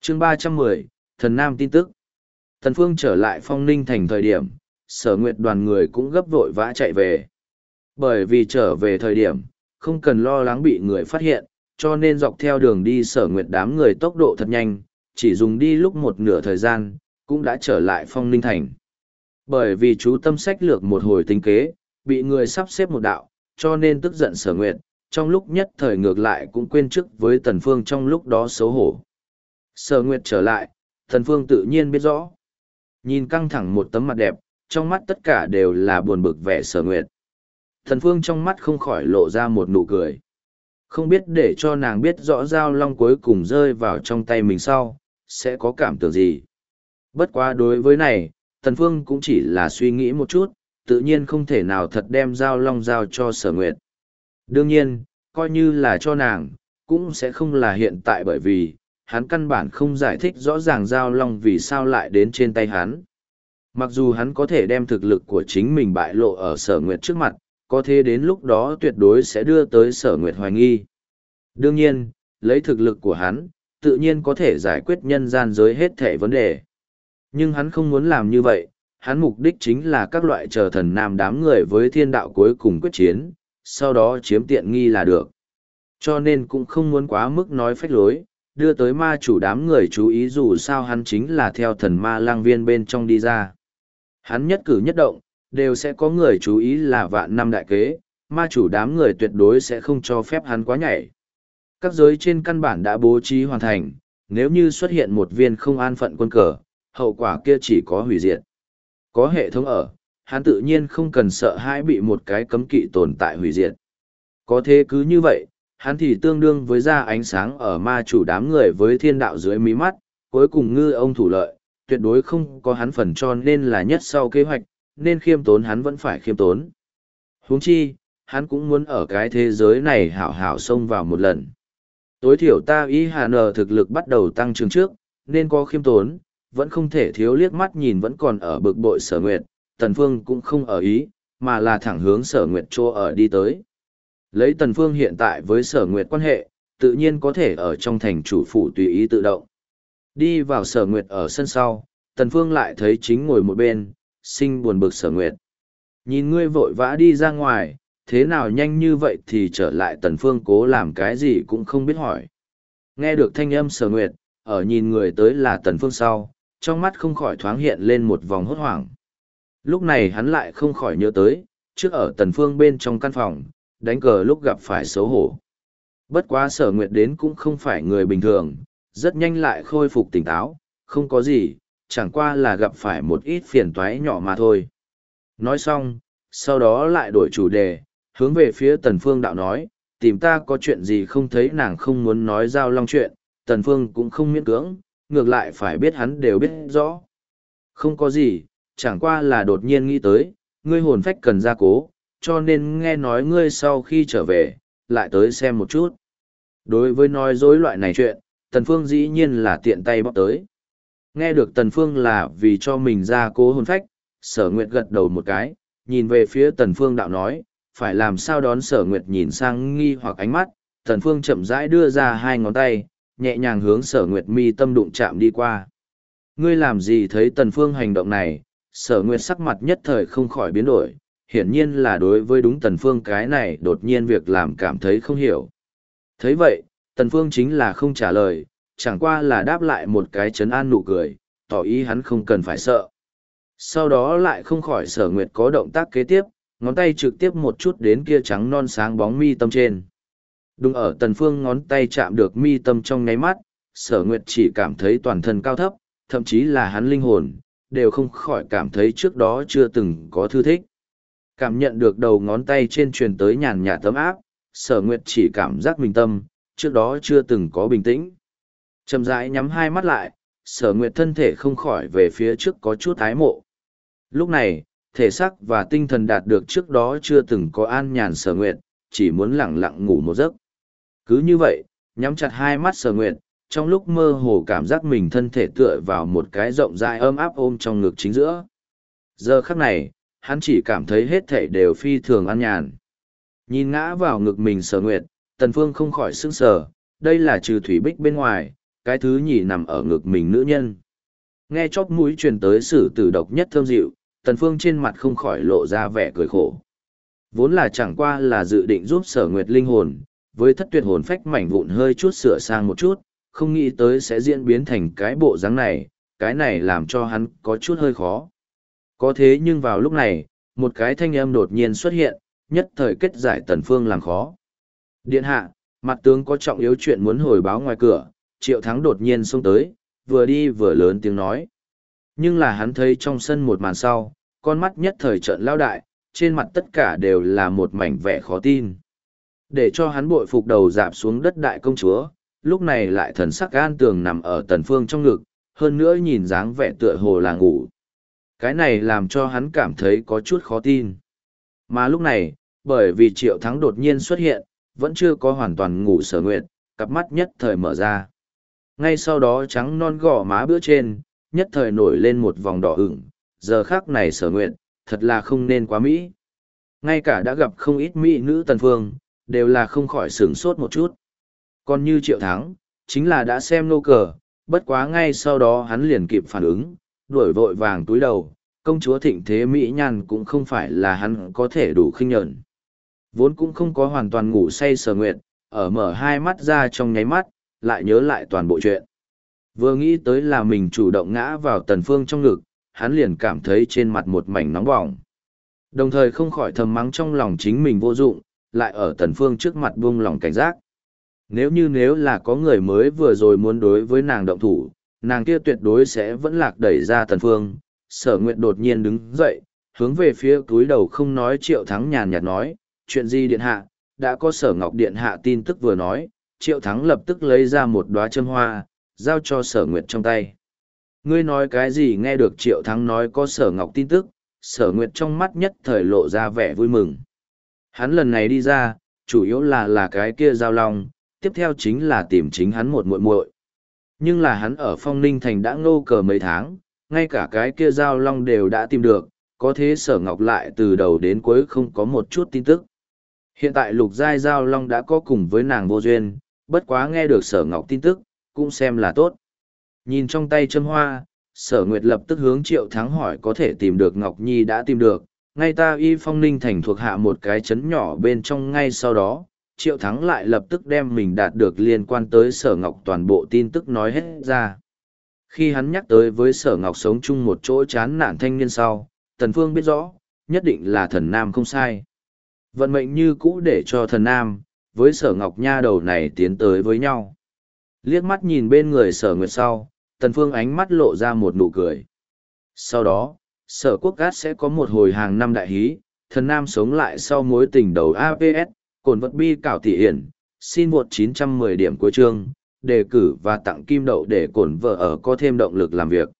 Chương 310, Thần Nam tin tức. Tần Phương trở lại Phong Ninh thành thời điểm, Sở Nguyệt đoàn người cũng gấp vội vã chạy về. Bởi vì trở về thời điểm, không cần lo lắng bị người phát hiện, cho nên dọc theo đường đi Sở Nguyệt đám người tốc độ thật nhanh, chỉ dùng đi lúc một nửa thời gian, cũng đã trở lại Phong Ninh thành. Bởi vì chú tâm sách lược một hồi tính kế, bị người sắp xếp một đạo, cho nên tức giận Sở Nguyệt, trong lúc nhất thời ngược lại cũng quên chức với Tần Phương trong lúc đó xấu hổ. Sở Nguyệt trở lại, Tần Phương tự nhiên biết rõ. Nhìn căng thẳng một tấm mặt đẹp, trong mắt tất cả đều là buồn bực vẻ Sở Nguyệt. Tần Phương trong mắt không khỏi lộ ra một nụ cười. Không biết để cho nàng biết rõ Giao Long cuối cùng rơi vào trong tay mình sau, sẽ có cảm tưởng gì. Bất quá đối với này, Tần Phương cũng chỉ là suy nghĩ một chút, tự nhiên không thể nào thật đem Giao Long giao cho Sở Nguyệt. Đương nhiên, coi như là cho nàng, cũng sẽ không là hiện tại bởi vì, hắn căn bản không giải thích rõ ràng Giao Long vì sao lại đến trên tay hắn. Mặc dù hắn có thể đem thực lực của chính mình bại lộ ở Sở Nguyệt trước mặt, có thế đến lúc đó tuyệt đối sẽ đưa tới Sở Nguyệt hoài nghi. Đương nhiên, lấy thực lực của hắn, tự nhiên có thể giải quyết nhân gian giới hết thể vấn đề. Nhưng hắn không muốn làm như vậy, hắn mục đích chính là các loại chờ thần nam đám người với thiên đạo cuối cùng quyết chiến, sau đó chiếm tiện nghi là được. Cho nên cũng không muốn quá mức nói phách lối, đưa tới ma chủ đám người chú ý dù sao hắn chính là theo thần ma lang viên bên trong đi ra. Hắn nhất cử nhất động, đều sẽ có người chú ý là vạn năm đại kế, ma chủ đám người tuyệt đối sẽ không cho phép hắn quá nhảy. Các giới trên căn bản đã bố trí hoàn thành, nếu như xuất hiện một viên không an phận quân cờ, hậu quả kia chỉ có hủy diệt. Có hệ thống ở, hắn tự nhiên không cần sợ hãi bị một cái cấm kỵ tồn tại hủy diệt. Có thế cứ như vậy, hắn thì tương đương với ra ánh sáng ở ma chủ đám người với thiên đạo dưới mí mắt, cuối cùng ngư ông thủ lợi, tuyệt đối không có hắn phần cho nên là nhất sau kế hoạch, nên khiêm tốn hắn vẫn phải khiêm tốn. Huống chi, hắn cũng muốn ở cái thế giới này hảo hảo xông vào một lần. Tối thiểu ta ý hà nờ thực lực bắt đầu tăng trưởng trước, nên có khiêm tốn, vẫn không thể thiếu liếc mắt nhìn vẫn còn ở bực bội Sở Nguyệt, Tần Phương cũng không ở ý, mà là thẳng hướng Sở Nguyệt chỗ ở đi tới. Lấy Tần Phương hiện tại với Sở Nguyệt quan hệ, tự nhiên có thể ở trong thành chủ phủ tùy ý tự động. Đi vào Sở Nguyệt ở sân sau, Tần Phương lại thấy chính ngồi một bên, sinh buồn bực Sở Nguyệt. Nhìn ngươi vội vã đi ra ngoài, thế nào nhanh như vậy thì trở lại Tần Phương cố làm cái gì cũng không biết hỏi. Nghe được thanh âm Sở Nguyệt, ở nhìn người tới là Tần Phương sau, trong mắt không khỏi thoáng hiện lên một vòng hốt hoảng. Lúc này hắn lại không khỏi nhớ tới, trước ở Tần Phương bên trong căn phòng, đánh cờ lúc gặp phải xấu hổ. Bất quá Sở Nguyệt đến cũng không phải người bình thường, rất nhanh lại khôi phục tỉnh táo, không có gì, chẳng qua là gặp phải một ít phiền toái nhỏ mà thôi. Nói xong, sau đó lại đổi chủ đề, hướng về phía Tần Phương đạo nói, tìm ta có chuyện gì không thấy nàng không muốn nói Giao Long chuyện, Tần Phương cũng không miễn cưỡng, ngược lại phải biết hắn đều biết rõ. Không có gì, chẳng qua là đột nhiên nghĩ tới, ngươi hồn phách cần gia cố, cho nên nghe nói ngươi sau khi trở về, lại tới xem một chút. Đối với nói dối loại này chuyện, Tần Phương dĩ nhiên là tiện tay bóc tới. Nghe được Tần Phương là vì cho mình gia cố hồn phách, Sở Nguyệt gật đầu một cái, nhìn về phía Tần Phương đạo nói, phải làm sao đón Sở Nguyệt nhìn sang nghi hoặc ánh mắt, Tần Phương chậm rãi đưa ra hai ngón tay, nhẹ nhàng hướng Sở Nguyệt mi tâm đụng chạm đi qua. Ngươi làm gì thấy Tần Phương hành động này, Sở Nguyệt sắc mặt nhất thời không khỏi biến đổi, hiển nhiên là đối với đúng Tần Phương cái này đột nhiên việc làm cảm thấy không hiểu. Thấy vậy, Tần Phương chính là không trả lời, chẳng qua là đáp lại một cái trấn an nụ cười, tỏ ý hắn không cần phải sợ. Sau đó lại không khỏi Sở Nguyệt có động tác kế tiếp, ngón tay trực tiếp một chút đến kia trắng non sáng bóng mi tâm trên. Đúng ở Tần Phương ngón tay chạm được mi tâm trong nháy mắt, Sở Nguyệt chỉ cảm thấy toàn thân cao thấp, thậm chí là hắn linh hồn, đều không khỏi cảm thấy trước đó chưa từng có thư thích. Cảm nhận được đầu ngón tay trên truyền tới nhàn nhạt tấm áp, Sở Nguyệt chỉ cảm giác bình tâm, trước đó chưa từng có bình tĩnh. Chậm rãi nhắm hai mắt lại, Sở Nguyệt thân thể không khỏi về phía trước có chút ái mộ. Lúc này, thể xác và tinh thần đạt được trước đó chưa từng có an nhàn Sở Nguyệt, chỉ muốn lặng lặng ngủ một giấc. Cứ như vậy, nhắm chặt hai mắt Sở Nguyệt, trong lúc mơ hồ cảm giác mình thân thể tựa vào một cái rộng rãi ấm áp ôm trong ngực chính giữa. Giờ khắc này, hắn chỉ cảm thấy hết thể đều phi thường an nhàn. Nhìn ngã vào ngực mình Sở Nguyệt, Tần Phương không khỏi sững sờ, đây là trừ Thủy Bích bên ngoài, cái thứ nhì nằm ở ngực mình nữ nhân. Nghe chóp mũi truyền tới sử tử độc nhất thơm dịu, Tần Phương trên mặt không khỏi lộ ra vẻ cười khổ. Vốn là chẳng qua là dự định giúp Sở Nguyệt linh hồn, với thất tuyệt hồn phách mảnh vụn hơi chút sửa sang một chút, không nghĩ tới sẽ diễn biến thành cái bộ dáng này, cái này làm cho hắn có chút hơi khó. Có thế nhưng vào lúc này, một cái thanh âm đột nhiên xuất hiện, nhất thời kết giải Tần Phương làm khó. Điện hạ, mặt tướng có trọng yếu chuyện muốn hồi báo ngoài cửa, Triệu Thắng đột nhiên xông tới, vừa đi vừa lớn tiếng nói. Nhưng là hắn thấy trong sân một màn sau, con mắt nhất thời trợn lao đại, trên mặt tất cả đều là một mảnh vẻ khó tin. Để cho hắn bội phục đầu dạp xuống đất đại công chúa, lúc này lại thần sắc an tường nằm ở Tần Phương trong ngực, hơn nữa nhìn dáng vẻ tựa hồ là ngủ. Cái này làm cho hắn cảm thấy có chút khó tin. Mà lúc này, bởi vì Triệu Thắng đột nhiên xuất hiện, vẫn chưa có hoàn toàn ngủ Sở Nguyệt, cặp mắt nhất thời mở ra. Ngay sau đó trắng non gò má bữa trên, nhất thời nổi lên một vòng đỏ ửng, giờ khắc này Sở Nguyệt, thật là không nên quá mỹ. Ngay cả đã gặp không ít mỹ nữ Tần Phương, đều là không khỏi sửng sốt một chút. Còn như Triệu Thắng, chính là đã xem nô cờ, bất quá ngay sau đó hắn liền kịp phản ứng, đuổi vội vàng túi đầu, công chúa thịnh thế mỹ nhan cũng không phải là hắn có thể đủ khinh nhẫn. Vốn cũng không có hoàn toàn ngủ say Sở Nguyệt, ở mở hai mắt ra trong nháy mắt, lại nhớ lại toàn bộ chuyện. Vừa nghĩ tới là mình chủ động ngã vào Tần Phương trong ngực, hắn liền cảm thấy trên mặt một mảnh nóng bỏng. Đồng thời không khỏi thầm mắng trong lòng chính mình vô dụng, lại ở Tần Phương trước mặt buông lòng cảnh giác. Nếu là có người mới vừa rồi muốn đối với nàng động thủ, nàng kia tuyệt đối sẽ vẫn lạc đẩy ra Tần Phương. Sở Nguyệt đột nhiên đứng dậy, hướng về phía túi đầu không nói Triệu Thắng nhàn nhạt nói, chuyện gì điện hạ, đã có Sở Ngọc điện hạ tin tức vừa nói, Triệu Thắng lập tức lấy ra một đóa châm hoa, giao cho Sở Nguyệt trong tay. Ngươi nói cái gì nghe được Triệu Thắng nói có Sở Ngọc tin tức, Sở Nguyệt trong mắt nhất thời lộ ra vẻ vui mừng. Hắn lần này đi ra, chủ yếu là cái kia giao long, tiếp theo chính là tìm chính hắn một muội muội. Nhưng là hắn ở Phong Ninh Thành đã ngô cờ mấy tháng, ngay cả cái kia giao long đều đã tìm được, có thế Sở Ngọc lại từ đầu đến cuối không có một chút tin tức. Hiện tại lục giai giao long đã có cùng với nàng vô duyên, bất quá nghe được Sở Ngọc tin tức, cũng xem là tốt. Nhìn trong tay châm hoa, Sở Nguyệt lập tức hướng Triệu Thắng hỏi có thể tìm được Ngọc Nhi đã tìm được, ngay ta y Phong Ninh Thành thuộc hạ một cái trấn nhỏ bên trong ngay sau đó, Triệu Thắng lại lập tức đem mình đạt được liên quan tới Sở Ngọc toàn bộ tin tức nói hết ra. Khi hắn nhắc tới với Sở Ngọc sống chung một chỗ chán nản thanh niên sau, Tần Phương biết rõ, nhất định là thần nam không sai. Vận mệnh như cũ để cho thần nam, với Sở Ngọc nha đầu này tiến tới với nhau. Liếc mắt nhìn bên người Sở Nguyệt sau, Tần Phương ánh mắt lộ ra một nụ cười. Sau đó, Sở Quốc Cát sẽ có một hồi hàng năm đại hí, thần nam sống lại sau mối tình đầu APS, cồn vật bi cảo tỷ hiển, xin vượt 910 điểm cuối chương, đề cử và tặng kim đậu để cổn vợ ở có thêm động lực làm việc.